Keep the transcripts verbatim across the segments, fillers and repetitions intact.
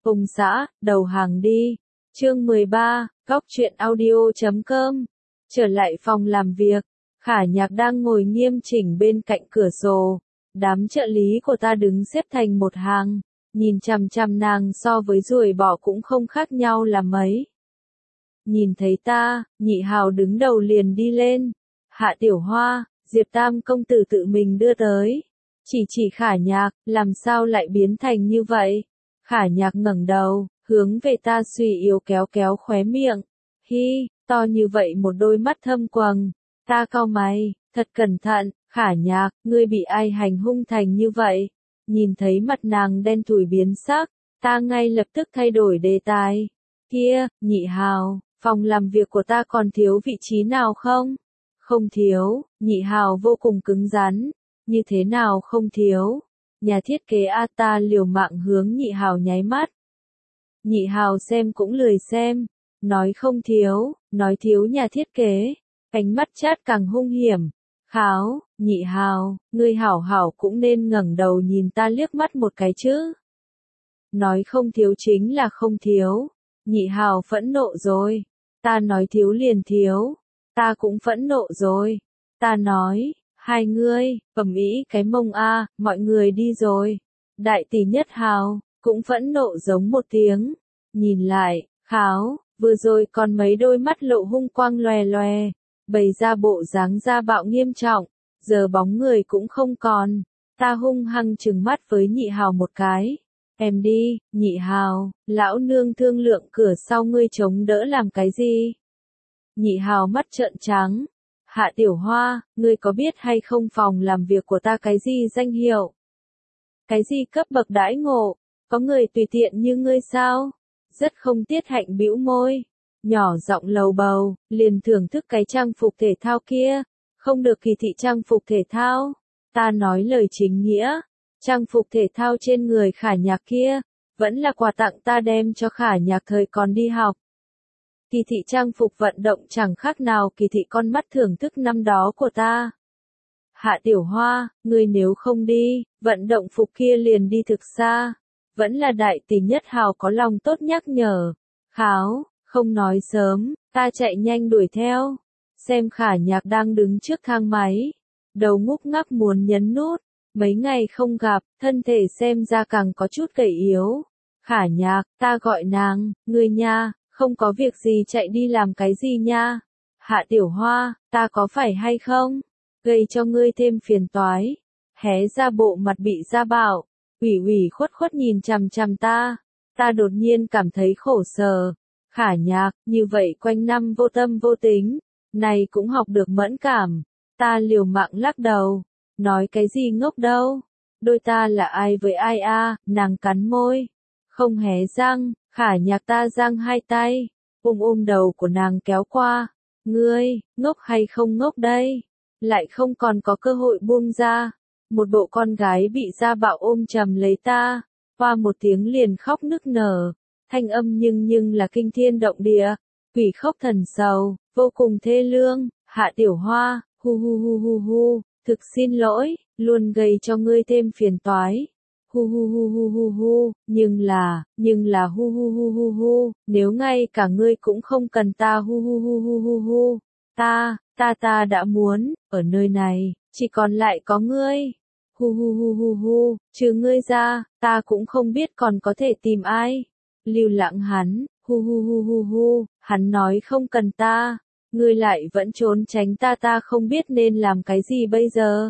Ông xã, đầu hàng đi. Chương mười ba, góc truyện audio chấm com. Trở lại phòng làm việc, Khả Nhạc đang ngồi nghiêm chỉnh bên cạnh cửa sổ. Đám trợ lý của ta đứng xếp thành một hàng, nhìn chằm chằm nàng so với ruồi bọ cũng không khác nhau là mấy. Nhìn thấy ta, Nhị Hào đứng đầu liền đi lên. Hạ Tiểu Hoa, Diệp Tam công tử tự mình đưa tới. Chỉ chỉ Khả Nhạc, làm sao lại biến thành như vậy? Khả Nhạc ngẩng đầu, hướng về ta suy yếu kéo kéo khóe miệng. Hi, to như vậy một đôi mắt thâm quầng. Ta cau mày, thật cẩn thận, Khả Nhạc, ngươi bị ai hành hung thành như vậy? Nhìn thấy mặt nàng đen thui biến sắc, ta ngay lập tức thay đổi đề tài. Kia, Nhị Hào, phòng làm việc của ta còn thiếu vị trí nào không? Không thiếu, Nhị Hào vô cùng cứng rắn. Như thế nào không thiếu? Nhà thiết kế A ta liều mạng hướng Nhị Hào nháy mắt. Nhị Hào xem cũng lười xem. Nói không thiếu, nói thiếu nhà thiết kế. Ánh mắt chát càng hung hiểm. Kháo, Nhị Hào, ngươi hảo hảo cũng nên ngẩng đầu nhìn ta liếc mắt một cái chứ. Nói không thiếu chính là không thiếu. Nhị Hào phẫn nộ rồi. Ta nói thiếu liền thiếu. Ta cũng phẫn nộ rồi. Ta nói, hai ngươi, ầm ĩ cái mông a, mọi người đi rồi. Đại tỷ Nhất Hào, cũng phẫn nộ giống một tiếng. Nhìn lại, Kháo, vừa rồi còn mấy đôi mắt lộ hung quang loè loè, bày ra bộ dáng gia bạo nghiêm trọng, giờ bóng người cũng không còn. Ta hung hăng trừng mắt với Nhị Hào một cái. Em đi, Nhị Hào, lão nương thương lượng cửa sau ngươi chống đỡ làm cái gì? Nhị Hào mắt trợn trắng. Hạ Tiểu Hoa, ngươi có biết hay không phòng làm việc của ta cái gì danh hiệu? Cái gì cấp bậc đãi ngộ? Có người tùy tiện như ngươi sao? Rất không tiết hạnh bĩu môi. Nhỏ giọng lầu bầu, liền thưởng thức cái trang phục thể thao kia. Không được kỳ thị trang phục thể thao. Ta nói lời chính nghĩa. Trang phục thể thao trên người Khả Nhạc kia, vẫn là quà tặng ta đem cho Khả Nhạc thời còn đi học. Kỳ thị trang phục vận động chẳng khác nào kỳ thị con mắt thưởng thức năm đó của ta. Hạ Tiểu Hoa, ngươi nếu không đi, vận động phục kia liền đi thực xa. Vẫn là đại tỷ Nhất Hào có lòng tốt nhắc nhở. Kháo, không nói sớm, ta chạy nhanh đuổi theo. Xem Khả Nhạc đang đứng trước thang máy. Đầu ngúc ngắc muốn nhấn nút. Mấy ngày không gặp, thân thể xem ra càng có chút gầy yếu. Khả Nhạc, ta gọi nàng, ngươi nha. Không có việc gì chạy đi làm cái gì nha. Hạ Tiểu Hoa, ta có phải hay không? Gây cho ngươi thêm phiền toái. Hé ra bộ mặt bị gia bạo. Ủy ủy khuất khuất nhìn chằm chằm ta. Ta đột nhiên cảm thấy khổ sở. Khả Nhạc, như vậy quanh năm vô tâm vô tính. Này cũng học được mẫn cảm. Ta liều mạng lắc đầu. Nói cái gì ngốc đâu. Đôi ta là ai với ai a? À, nàng cắn môi. Không hé răng. Khả Nhạc ta giang hai tay, ôm ôm đầu của nàng kéo qua. Ngươi, ngốc hay không ngốc đây? Lại không còn có cơ hội buông ra. Một bộ con gái bị gia bạo ôm chầm lấy ta, qua một tiếng liền khóc nức nở. Thanh âm nhưng nhưng là kinh thiên động địa, quỷ khóc thần sầu, vô cùng thê lương. Hạ Tiểu Hoa, hu hu hu hu hu, thực xin lỗi, luôn gây cho ngươi thêm phiền toái. Hu hu hu hu hu hu, nhưng là, nhưng là hu hu hu hu hu, nếu ngay cả ngươi cũng không cần ta hu hu hu hu hu hu, ta, ta ta đã muốn, ở nơi này, chỉ còn lại có ngươi. Hu hu hu hu hu, trừ ngươi ra, ta cũng không biết còn có thể tìm ai. Lưu Lãng hắn, hu hu hu hu hu, hắn nói không cần ta, ngươi lại vẫn trốn tránh ta ta không biết nên làm cái gì bây giờ.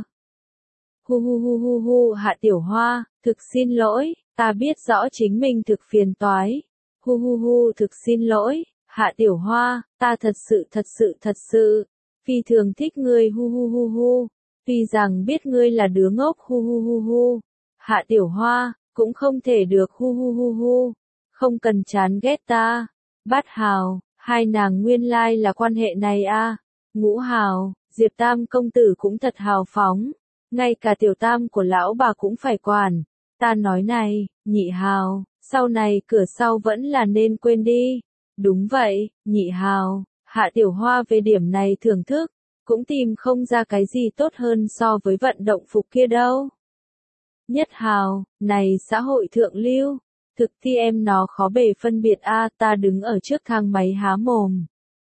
Hu hu hu hu hu, Hạ Tiểu Hoa, thực xin lỗi, ta biết rõ chính mình thực phiền toái. Hu hu hu, thực xin lỗi, Hạ Tiểu Hoa, ta thật sự thật sự thật sự, phi thường thích ngươi hu hu hu hu, tuy rằng biết ngươi là đứa ngốc hu hu hu hu. Hạ Tiểu Hoa, cũng không thể được hu hu hu hu, không cần chán ghét ta. Bát Hào, hai nàng nguyên lai là quan hệ này a. À. Ngũ Hào, Diệp Tam công tử cũng thật hào phóng. Ngay cả tiểu tam của lão bà cũng phải quản. Ta nói này, Nhị Hào, sau này cửa sau vẫn là nên quên đi. Đúng vậy, Nhị Hào, Hạ Tiểu Hoa về điểm này thưởng thức, cũng tìm không ra cái gì tốt hơn so với vận động phục kia đâu. Nhất Hào, này xã hội thượng lưu, Thực thi em nó khó bề phân biệt a, ta đứng ở trước thang máy há mồm.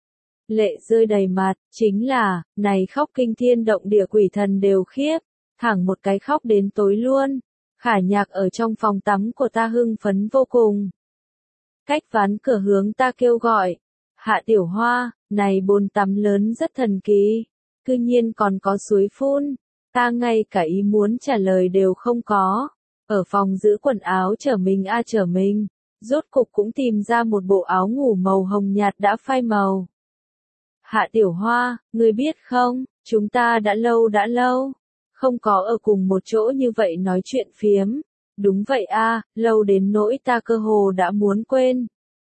Lệ rơi đầy mặt, chính là, này khóc kinh thiên động địa quỷ thần đều khiếp, thẳng một cái khóc đến tối luôn. Khả Nhạc ở trong phòng tắm của ta hưng phấn vô cùng. Cách ván cửa hướng ta kêu gọi. Hạ Tiểu Hoa, này bồn tắm lớn rất thần kỳ. Cư nhiên còn có suối phun. Ta ngay cả ý muốn trả lời đều không có. Ở phòng giữ quần áo chở mình a chở mình. Rốt cục cũng tìm ra một bộ áo ngủ màu hồng nhạt đã phai màu. Hạ Tiểu Hoa, ngươi biết không, chúng ta đã lâu đã lâu. Không có ở cùng một chỗ như vậy nói chuyện phiếm. Đúng vậy a, lâu đến nỗi ta cơ hồ đã muốn quên.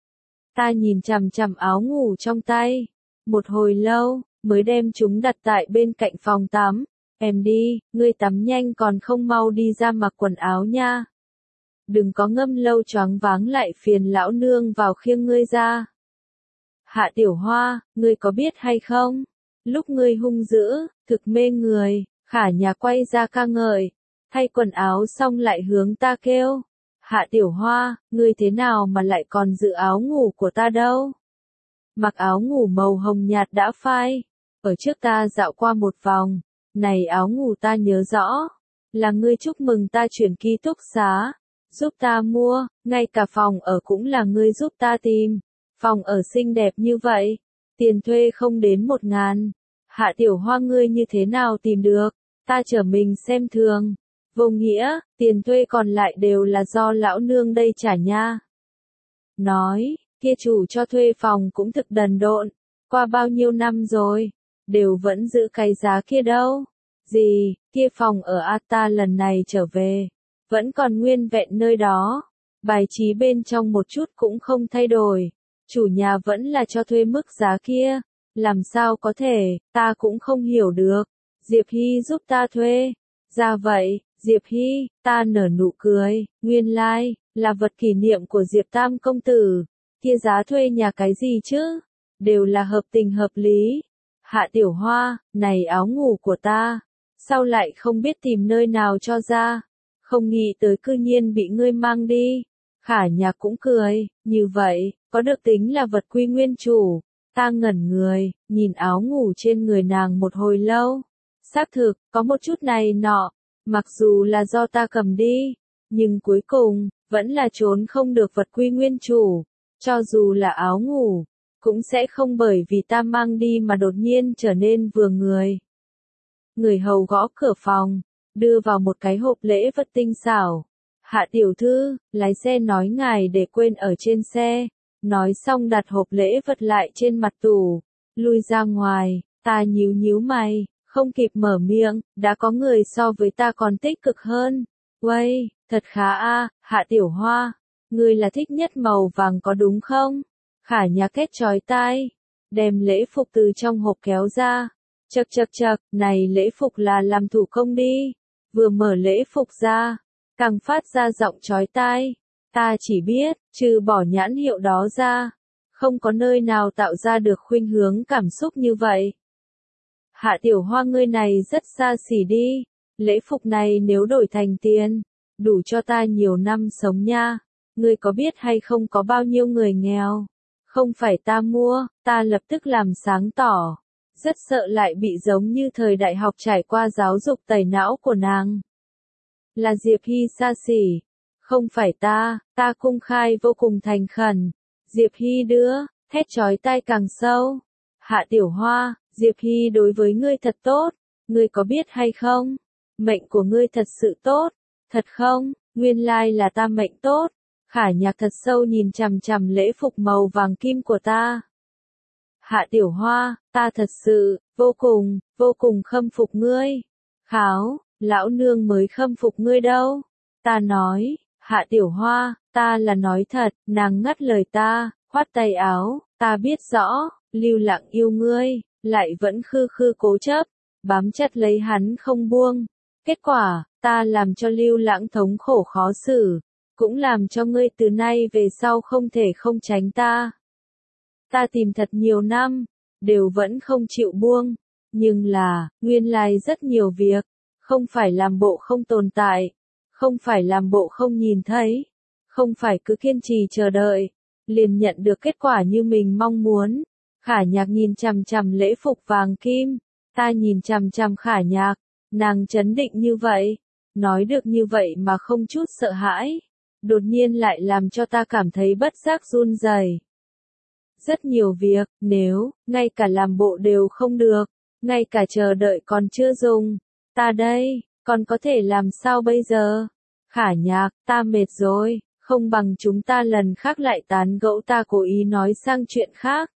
Ta nhìn chằm chằm áo ngủ trong tay. Một hồi lâu, mới đem chúng đặt tại bên cạnh phòng tắm. Em đi, ngươi tắm nhanh còn không mau đi ra mặc quần áo nha. Đừng có ngâm lâu choáng váng lại phiền lão nương vào khiêng ngươi ra. Hạ Tiểu Hoa, ngươi có biết hay không? Lúc ngươi hung dữ, thực mê người. Khả Nhà quay ra ca ngợi, thay quần áo xong lại hướng ta kêu. Hạ Tiểu Hoa, ngươi thế nào mà lại còn giữ áo ngủ của ta đâu? Mặc áo ngủ màu hồng nhạt đã phai. Ở trước ta dạo qua một vòng. Này áo ngủ ta nhớ rõ. Là ngươi chúc mừng ta chuyển ký túc xá. Giúp ta mua, ngay cả phòng ở cũng là ngươi giúp ta tìm. Phòng ở xinh đẹp như vậy. Tiền thuê không đến một ngàn. Hạ Tiểu Hoa ngươi như thế nào tìm được? Ta chở mình xem thường. Vô nghĩa, tiền thuê còn lại đều là do lão nương đây trả nha. Nói, kia chủ cho thuê phòng cũng thực đần độn. Qua bao nhiêu năm rồi, đều vẫn giữ cái giá kia đâu. Gì, kia phòng ở A ta lần này trở về, vẫn còn nguyên vẹn nơi đó. Bài trí bên trong một chút cũng không thay đổi. Chủ nhà vẫn là cho thuê mức giá kia. Làm sao có thể, ta cũng không hiểu được. Diệp Hy giúp ta thuê. Ra vậy, Diệp Hy, ta nở nụ cười, nguyên lai, like, là vật kỷ niệm của Diệp Tam công tử. Kia giá thuê nhà cái gì chứ? Đều là hợp tình hợp lý. Hạ Tiểu Hoa, này áo ngủ của ta. Sao lại không biết tìm nơi nào cho ra? Không nghĩ tới cư nhiên bị ngươi mang đi. Khả Nhạc cũng cười, như vậy, có được tính là vật quy nguyên chủ. Ta ngẩn người, nhìn áo ngủ trên người nàng một hồi lâu. Xác thực, có một chút này nọ, mặc dù là do ta cầm đi, nhưng cuối cùng, vẫn là trốn không được vật quy nguyên chủ. Cho dù là áo ngủ, cũng sẽ không bởi vì ta mang đi mà đột nhiên trở nên vừa người. Người hầu gõ cửa phòng, đưa vào một cái hộp lễ vật tinh xảo. Hạ tiểu thư, lái xe nói ngài để quên ở trên xe. Nói xong đặt hộp lễ vật lại trên mặt tủ, lui ra ngoài, ta nhíu nhíu mày, không kịp mở miệng, đã có người so với ta còn tích cực hơn. Uây, thật khá a, Hạ Tiểu Hoa, ngươi là thích nhất màu vàng có đúng không? Khả Nhà kết chói tai, đem lễ phục từ trong hộp kéo ra. Chậc chậc chậc, này lễ phục là làm thủ công đi. Vừa mở lễ phục ra, càng phát ra giọng chói tai. Ta chỉ biết, trừ bỏ nhãn hiệu đó ra, không có nơi nào tạo ra được khuynh hướng cảm xúc như vậy. Hạ Tiểu Hoa ngươi này rất xa xỉ đi, lễ phục này nếu đổi thành tiền, đủ cho ta nhiều năm sống nha. Ngươi có biết hay không có bao nhiêu người nghèo? Không phải ta mua, ta lập tức làm sáng tỏ. Rất sợ lại bị giống như thời đại học trải qua giáo dục tẩy não của nàng. Là Diệp Hy xa xỉ. Không phải ta, ta cung khai vô cùng thành khẩn. Diệp Hy đưa, thét chói tai càng sâu. Hạ Tiểu Hoa, Diệp Hy đối với ngươi thật tốt. Ngươi có biết hay không? Mệnh của ngươi thật sự tốt. Thật không? Nguyên lai là ta mệnh tốt. Khả Nhạc thật sâu nhìn chằm chằm lễ phục màu vàng kim của ta. Hạ Tiểu Hoa, ta thật sự, vô cùng, vô cùng khâm phục ngươi. Kháo, lão nương mới khâm phục ngươi đâu. Ta nói, Hạ Tiểu Hoa, ta là nói thật, nàng ngắt lời ta, khoát tay áo, ta biết rõ, Lưu Lặng yêu ngươi, lại vẫn khư khư cố chấp, bám chặt lấy hắn không buông. Kết quả, ta làm cho Lưu Lãng thống khổ khó xử, cũng làm cho ngươi từ nay về sau không thể không tránh ta. Ta tìm thật nhiều năm, đều vẫn không chịu buông, nhưng là, nguyên lai rất nhiều việc, không phải làm bộ không tồn tại, không phải làm bộ không nhìn thấy, không phải cứ kiên trì chờ đợi, liền nhận được kết quả như mình mong muốn. Khả Nhạc nhìn chằm chằm lễ phục vàng kim, ta nhìn chằm chằm Khả Nhạc, nàng trấn định như vậy, nói được như vậy mà không chút sợ hãi, đột nhiên lại làm cho ta cảm thấy bất giác run rẩy. Rất nhiều việc, nếu, ngay cả làm bộ đều không được, ngay cả chờ đợi còn chưa dùng, ta đây, còn có thể làm sao bây giờ? Khả Nhạc, ta mệt rồi, không bằng chúng ta lần khác lại tán gẫu, ta cố ý nói sang chuyện khác.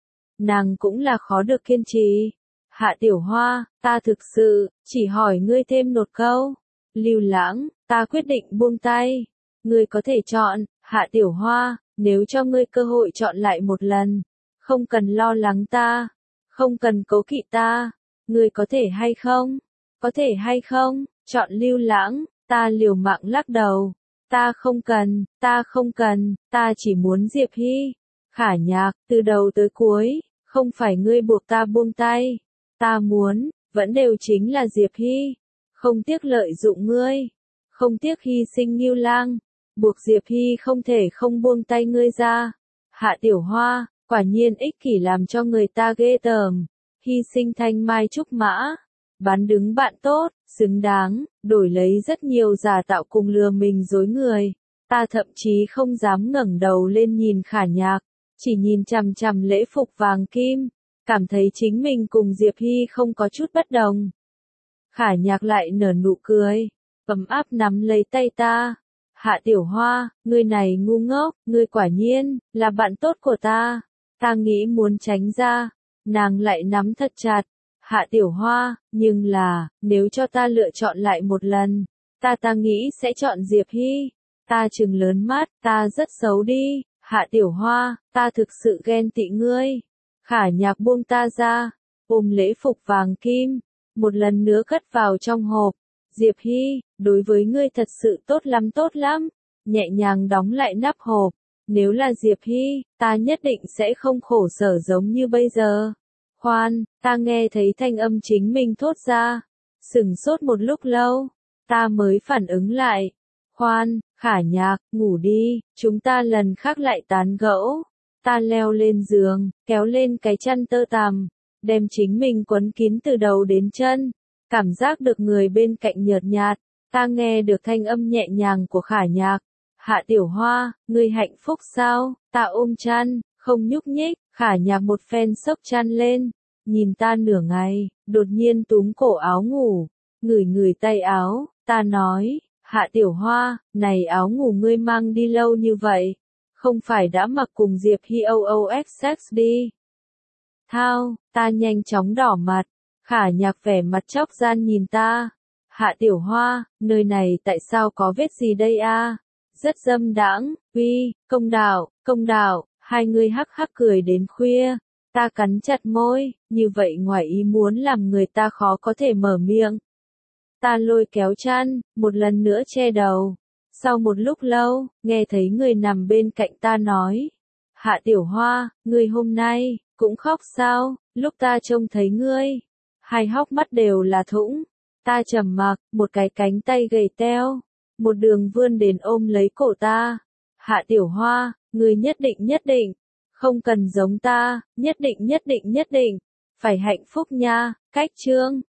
Nàng cũng là khó được kiên trì. Hạ Tiểu Hoa, ta thực sự, chỉ hỏi ngươi thêm một câu. Lưu Lãng, ta quyết định buông tay. Ngươi có thể chọn, Hạ Tiểu Hoa, nếu cho ngươi cơ hội chọn lại một lần. Không cần lo lắng ta. Không cần cố kỵ ta. Ngươi có thể hay không? Có thể hay không? Chọn Lưu Lãng, ta liều mạng lắc đầu. Ta không cần, ta không cần, ta chỉ muốn Diệp Hy. Khả Nhạc, từ đầu tới cuối, không phải ngươi buộc ta buông tay. Ta muốn, vẫn đều chính là Diệp Hy. Không tiếc lợi dụng ngươi. Không tiếc hy sinh Ngưu Lang. Buộc Diệp Hy không thể không buông tay ngươi ra. Hạ Tiểu Hoa, quả nhiên ích kỷ làm cho người ta ghê tởm. Hy sinh thanh mai trúc mã. Bán đứng bạn tốt, xứng đáng, đổi lấy rất nhiều giả tạo cùng lừa mình dối người. Ta thậm chí không dám ngẩng đầu lên nhìn Khả Nhạc, chỉ nhìn chằm chằm lễ phục vàng kim, cảm thấy chính mình cùng Diệp Hy không có chút bất đồng. Khả Nhạc lại nở nụ cười, ấm áp nắm lấy tay ta. Hạ Tiểu Hoa, ngươi này ngu ngốc, ngươi quả nhiên, là bạn tốt của ta. Ta nghĩ muốn tránh ra, nàng lại nắm thật chặt. Hạ Tiểu Hoa, nhưng là, nếu cho ta lựa chọn lại một lần, ta ta nghĩ sẽ chọn Diệp Hy. Ta trừng lớn mắt, ta rất xấu đi. Hạ Tiểu Hoa, ta thực sự ghen tị ngươi. Khả Nhạc buông ta ra, ôm lễ phục vàng kim, một lần nữa cất vào trong hộp. Diệp Hy, đối với ngươi thật sự tốt lắm tốt lắm. Nhẹ nhàng đóng lại nắp hộp. Nếu là Diệp Hy, ta nhất định sẽ không khổ sở giống như bây giờ. Khoan, ta nghe thấy thanh âm chính mình thốt ra. Sửng sốt một lúc lâu, ta mới phản ứng lại. Khoan, Khả Nhạc, ngủ đi, chúng ta lần khác lại tán gẫu. Ta leo lên giường, kéo lên cái chăn tơ tằm, đem chính mình quấn kín từ đầu đến chân. Cảm giác được người bên cạnh nhợt nhạt, ta nghe được thanh âm nhẹ nhàng của Khả Nhạc. Hạ Tiểu Hoa, ngươi hạnh phúc sao? Ta ôm chăn, không nhúc nhích. Khả Nhạc một phen xốc chăn lên, nhìn ta nửa ngày, đột nhiên túm cổ áo ngủ, ngửi ngửi tay áo, ta nói, Hạ Tiểu Hoa, này áo ngủ ngươi mang đi lâu như vậy, không phải đã mặc cùng Diệp Hy o o ích sex đi. Thao, ta nhanh chóng đỏ mặt, Khả Nhạc vẻ mặt chóc gian nhìn ta. Hạ Tiểu Hoa, nơi này tại sao có vết gì đây a? Rất dâm đãng, uy, công đạo, công đạo, hai người hắc hắc cười đến khuya. Ta cắn chặt môi, như vậy ngoài ý muốn làm người ta khó có thể mở miệng. Ta lôi kéo chăn, một lần nữa che đầu. Sau một lúc lâu, nghe thấy người nằm bên cạnh ta nói. Hạ Tiểu Hoa, ngươi hôm nay, cũng khóc sao, lúc ta trông thấy ngươi. Hai hốc mắt đều là thũng. Ta trầm mặc, một cái cánh tay gầy teo. Một đường vươn đến ôm lấy cổ ta. Hạ Tiểu Hoa, ngươi nhất định nhất định. Không cần giống ta, nhất định nhất định nhất định. Phải hạnh phúc nha, cách chương.